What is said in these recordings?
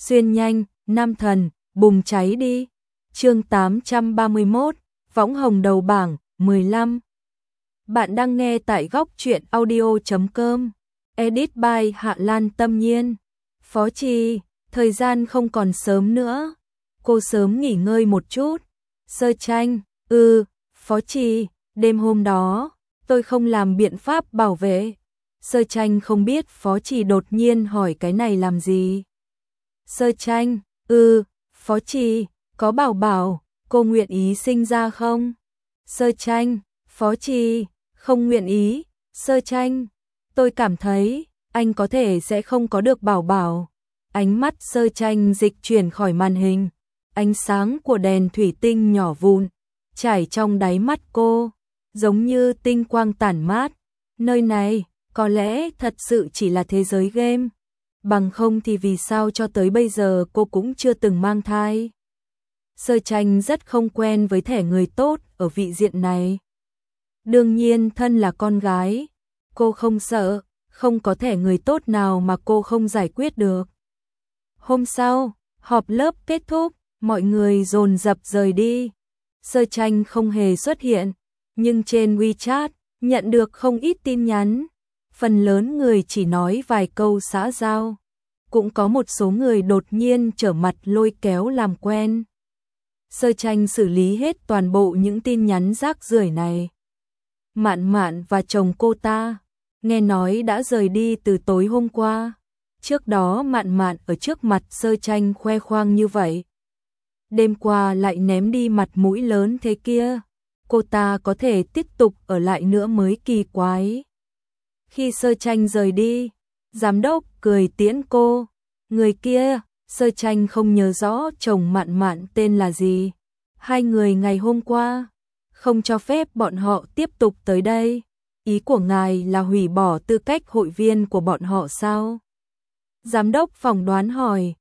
xuyên nhanh, nam thần, bùng cháy đi. Chương 831, võng hồng đầu bảng, 15. Bạn đang nghe tại góc truyện audio.com. Edit by Hạ Lan Tâm Nhiên. Phó Trì, thời gian không còn sớm nữa. Cô sớm nghỉ ngơi một chút. Sơ Tranh, Phó Trì, đêm hôm đó, tôi không làm biện pháp bảo vệ. Sơ Tranh không biết Phó Trì đột nhiên hỏi cái này làm gì. Sơ Tranh, Phó Trì, có bảo bảo, cô nguyện ý sinh ra không? Sơ Tranh, Phó Trì, không nguyện ý. Sơ Tranh, tôi cảm thấy anh có thể sẽ không có được bảo bảo. Ánh mắt Sơ Tranh dịch chuyển khỏi màn hình, ánh sáng của đèn thủy tinh nhỏ vụn trải trong đáy mắt cô, giống như tinh quang tản mát. Nơi này có lẽ thật sự chỉ là thế giới game, bằng không thì vì sao cho tới bây giờ cô cũng chưa từng mang thai. Sơ Tranh rất không quen với thẻ người tốt ở vị diện này. Đương nhiên thân là con gái, cô không sợ, không có thẻ người tốt nào mà cô không giải quyết được. Hôm sau, họp lớp kết thúc, mọi người dồn dập rời đi. Sơ Tranh không hề xuất hiện, nhưng trên WeChat nhận được không ít tin nhắn. Phần lớn người chỉ nói vài câu xã giao, cũng có một số người đột nhiên trở mặt lôi kéo làm quen. Sơ Tranh xử lý hết toàn bộ những tin nhắn rác rưởi này. Mạn Mạn và chồng cô ta, nghe nói đã rời đi từ tối hôm qua. Trước đó Mạn Mạn ở trước mặt Sơ Tranh khoe khoang như vậy, đêm qua lại ném đi mặt mũi lớn thế kia. Cô ta có thể tiếp tục ở lại nữa mới kỳ quái. Khi Sơ Tranh rời đi, giám đốc cười tiễn cô. Người kia, Sơ Tranh không nhớ rõ chồng Mạn Mạn tên là gì. Hai người ngày hôm qua không cho phép bọn họ tiếp tục tới đây. Ý của ngài là hủy bỏ tư cách hội viên của bọn họ sao? Giám đốc phỏng đoán hỏi.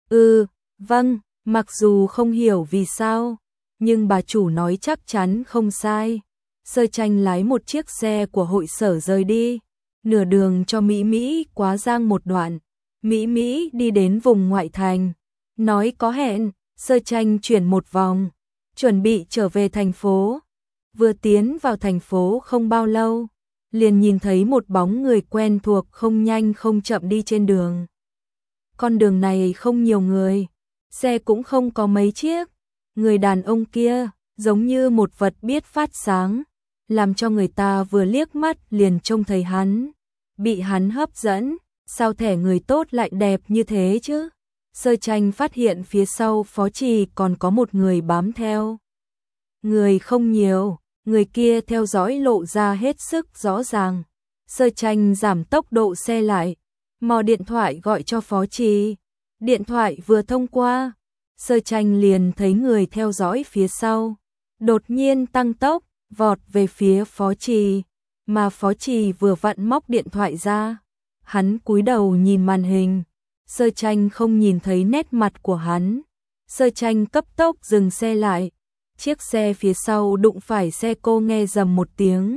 Vâng, mặc dù không hiểu vì sao, nhưng bà chủ nói chắc chắn không sai. Sơ Tranh lái một chiếc xe của hội sở rời đi. Nửa đường cho Mỹ Mỹ quá giang một đoạn, Mỹ Mỹ đi đến vùng ngoại thành, nói có hẹn. Sơ Tranh chuyển một vòng, chuẩn bị trở về thành phố. Vừa tiến vào thành phố không bao lâu, liền nhìn thấy một bóng người quen thuộc không nhanh không chậm đi trên đường. Con đường này không nhiều người, xe cũng không có mấy chiếc. Người đàn ông kia giống như một vật biết phát sáng, làm cho người ta vừa liếc mắt liền trông thấy hắn, bị hắn hấp dẫn. Sao thẻ người tốt lại đẹp như thế chứ? Sơ Tranh phát hiện phía sau Phó Trì còn có một người bám theo. Người không nhiều, người kia theo dõi lộ ra hết sức rõ ràng. Sơ Tranh giảm tốc độ xe lại, mò điện thoại gọi cho Phó Trì. Điện thoại vừa thông qua, Sơ Tranh liền thấy người theo dõi phía sau đột nhiên tăng tốc, vọt về phía Phó Trì, mà Phó Trì vừa vặn móc điện thoại ra. Hắn cúi đầu nhìn màn hình, Sơ Tranh không nhìn thấy nét mặt của hắn. Sơ Tranh cấp tốc dừng xe lại, chiếc xe phía sau đụng phải xe cô nghe rầm một tiếng,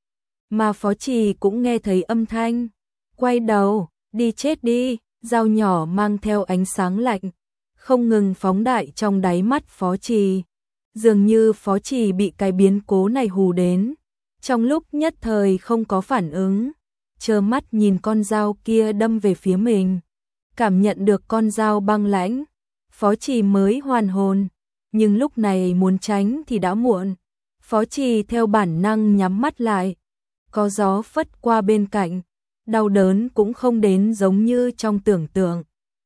mà Phó Trì cũng nghe thấy âm thanh. Quay đầu, đi chết đi, dao nhỏ mang theo ánh sáng lạnh, không ngừng phóng đại trong đáy mắt Phó Trì. Dường như Phó Trì bị cái biến cố này hù đến, trong lúc nhất thời không có phản ứng, trơ mắt nhìn con dao kia đâm về phía mình. Cảm nhận được con dao băng lãnh, Phó Trì mới hoàn hồn, nhưng lúc này muốn tránh thì đã muộn. Phó Trì theo bản năng nhắm mắt lại, có gió phất qua bên cạnh, đau đớn cũng không đến giống như trong tưởng tượng.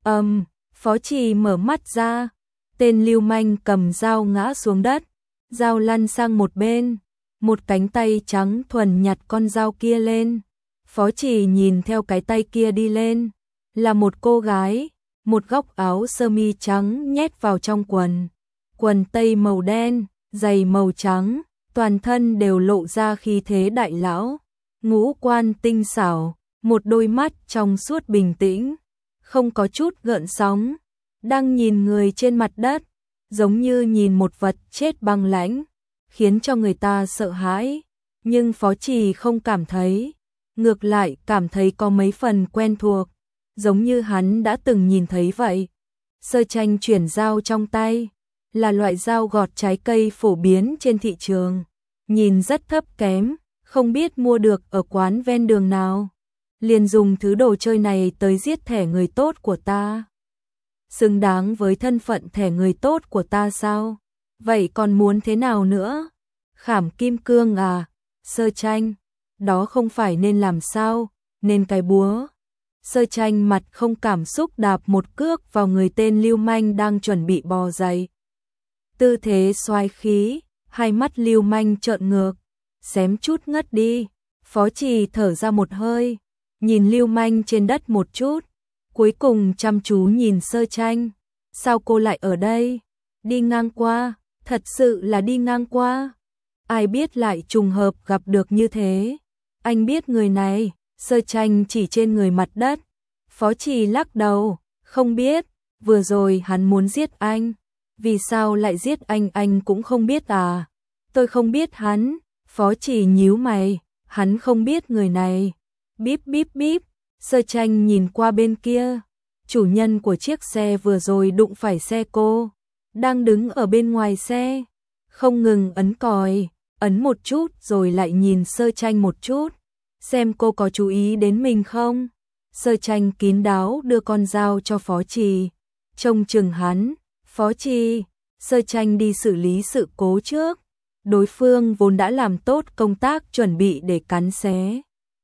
Phó Trì mở mắt ra, tên lưu manh cầm dao ngã xuống đất, dao lăn sang một bên, một cánh tay trắng thuần nhặt con dao kia lên. Phó Trì nhìn theo cái tay kia đi lên, là một cô gái, một góc áo sơ mi trắng nhét vào trong quần tây màu đen, giày màu trắng, toàn thân đều lộ ra khí thế đại lão, ngũ quan tinh xảo, một đôi mắt trong suốt bình tĩnh, không có chút gợn sóng, đang nhìn người trên mặt đất, giống như nhìn một vật chết băng lãnh, khiến cho người ta sợ hãi. Nhưng Phó Trì không cảm thấy, ngược lại cảm thấy có mấy phần quen thuộc, giống như hắn đã từng nhìn thấy vậy. Sơ Tranh chuyển dao trong tay, là loại dao gọt trái cây phổ biến trên thị trường, nhìn rất thấp kém, không biết mua được ở quán ven đường nào. Liền dùng thứ đồ chơi này tới giết thẻ người tốt của ta. Xứng đáng với thân phận thẻ người tốt của ta sao? Vậy còn muốn thế nào nữa? Khảm kim cương à? Sơ Tranh, đó không phải nên làm sao, nên cái búa. Sơ Tranh mặt không cảm xúc đạp một cước vào người tên lưu manh đang chuẩn bị bò dậy. Tư thế xoái khí, hai mắt lưu manh trợn ngược, xém chút ngất đi. Phó Trì thở ra một hơi, nhìn lưu manh trên đất một chút, cuối cùng chăm chú nhìn Sơ Tranh. Sao cô lại ở đây? Đi ngang qua, thật sự là đi ngang qua. Ai biết lại trùng hợp gặp được như thế. Anh biết người này? Sơ Tranh chỉ trên người mặt đất. Phó Trì lắc đầu, không biết, vừa rồi hắn muốn giết anh. Vì sao lại giết anh cũng không biết à? Tôi không biết hắn. Phó Trì nhíu mày, hắn không biết người này. Bíp bíp bíp, Sơ Tranh nhìn qua bên kia. Chủ nhân của chiếc xe vừa rồi đụng phải xe cô, đang đứng ở bên ngoài xe, không ngừng ấn còi, ấn một chút rồi lại nhìn Sơ Tranh một chút, xem cô có chú ý đến mình không. Sơ Tranh kín đáo đưa con dao cho Phó Trì, trông chừng hắn. Phó Trì, Sơ Tranh đi xử lý sự cố trước. Đối phương vốn đã làm tốt công tác chuẩn bị để cắn xé.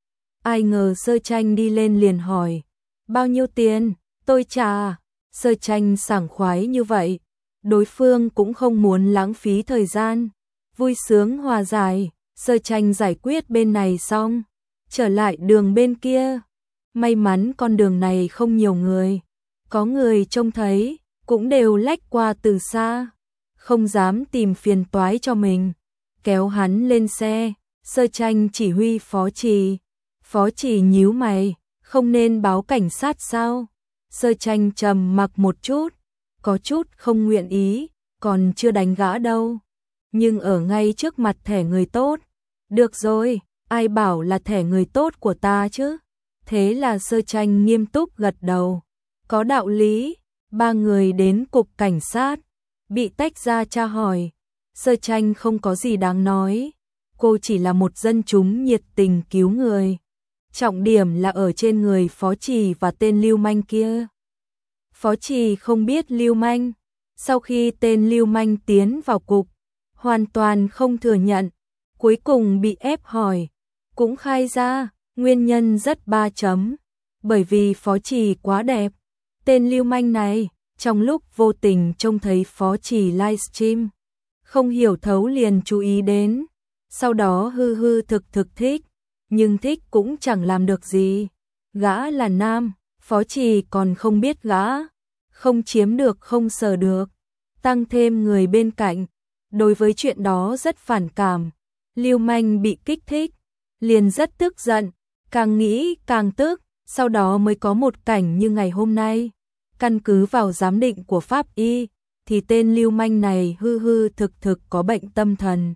Ai ngờ Sơ Tranh đi lên liền hỏi, bao nhiêu tiền? Tôi trả. Sơ Tranh sảng khoái như vậy, đối phương cũng không muốn lãng phí thời gian, vui sướng hòa giải. Sơ Tranh giải quyết bên này xong, trở lại đường bên kia. May mắn con đường này không nhiều người, có người trông thấy cũng đều lách qua từ xa, không dám tìm phiền toái cho mình. Kéo hắn lên xe, Sơ Tranh chỉ huy Phó Trì. Phó Trì nhíu mày, không nên báo cảnh sát sao? Sơ Tranh trầm mặc một chút, có chút không nguyện ý, còn chưa đánh gã đâu. Nhưng ở ngay trước mặt thẻ người tốt. Được rồi, ai bảo là thẻ người tốt của ta chứ? Thế là Sơ Tranh nghiêm túc gật đầu. Có đạo lý. Ba người đến cục cảnh sát, bị tách ra tra hỏi. Sơ Tranh không có gì đáng nói, cô chỉ là một dân chúng nhiệt tình cứu người. Trọng điểm là ở trên người Phó Trì và tên lưu manh kia. Phó Trì không biết lưu manh. Sau khi tên lưu manh tiến vào cục, hoàn toàn không thừa nhận, cuối cùng bị ép hỏi, cũng khai ra, nguyên nhân rất 3 chấm. Bởi vì Phó Trì quá đẹp. Tên lưu manh này, trong lúc vô tình trông thấy Phó Trì livestream, không hiểu thấu liền chú ý đến, sau đó hư hư thực thích, nhưng thích cũng chẳng làm được gì. Gã là nam, Phó Trì còn không biết gã, không chiếm được không sờ được, tăng thêm người bên cạnh, đối với chuyện đó rất phản cảm. Lưu manh bị kích thích, liền rất tức giận, càng nghĩ càng tức, sau đó mới có một cảnh như ngày hôm nay. Căn cứ vào giám định của pháp y, thì tên lưu manh này hư hư thực có bệnh tâm thần.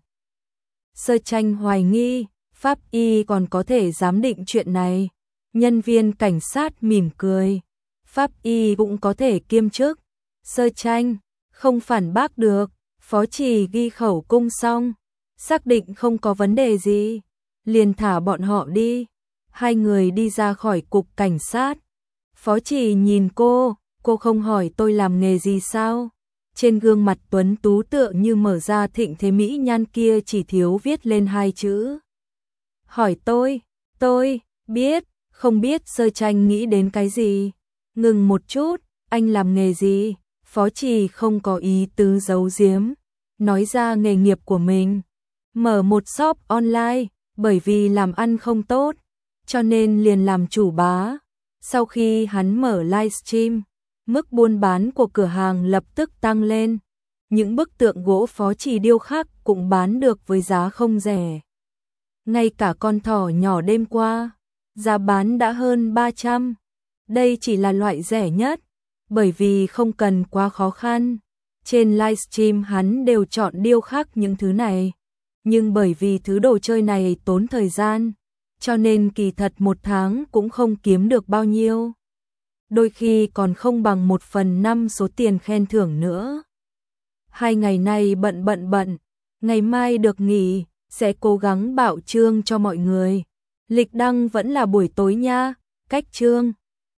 Sơ Tranh hoài nghi, pháp y còn có thể giám định chuyện này. Nhân viên cảnh sát mỉm cười, pháp y cũng có thể kiêm chức. Sơ Tranh không phản bác được. Phó Trì ghi khẩu cung xong, xác định không có vấn đề gì, liền thả bọn họ đi. Hai người đi ra khỏi cục cảnh sát. Phó Trì nhìn cô không hỏi tôi làm nghề gì sao? Trên gương mặt tuấn tú tựa như mở ra thịnh thế mỹ nhan kia chỉ thiếu viết lên 2 chữ. Hỏi tôi biết, không biết. Sơ Tranh nghĩ đến cái gì? Ngừng một chút, anh làm nghề gì? Phó Trì không có ý tứ giấu giếm, nói ra nghề nghiệp của mình. Mở một shop online, bởi vì làm ăn không tốt, cho nên liền làm chủ bá. Sau khi hắn mở livestream, mức buôn bán của cửa hàng lập tức tăng lên. Những bức tượng gỗ Phó Trì điêu khắc cũng bán được với giá không rẻ. Ngay cả con thỏ nhỏ đêm qua, giá bán đã hơn 300. Đây chỉ là loại rẻ nhất, bởi vì không cần quá khó khăn. Trên livestream hắn đều chọn điêu khắc những thứ này. Nhưng bởi vì thứ đồ chơi này tốn thời gian, cho nên kỳ thật 1 tháng cũng không kiếm được bao nhiêu. đôi khi còn không bằng 1/5 số tiền khen thưởng nữa. 2 ngày nay bận, ngày mai được nghỉ, sẽ cố gắng bảo trương cho mọi người. Lịch đăng vẫn là buổi tối nha, cách trương.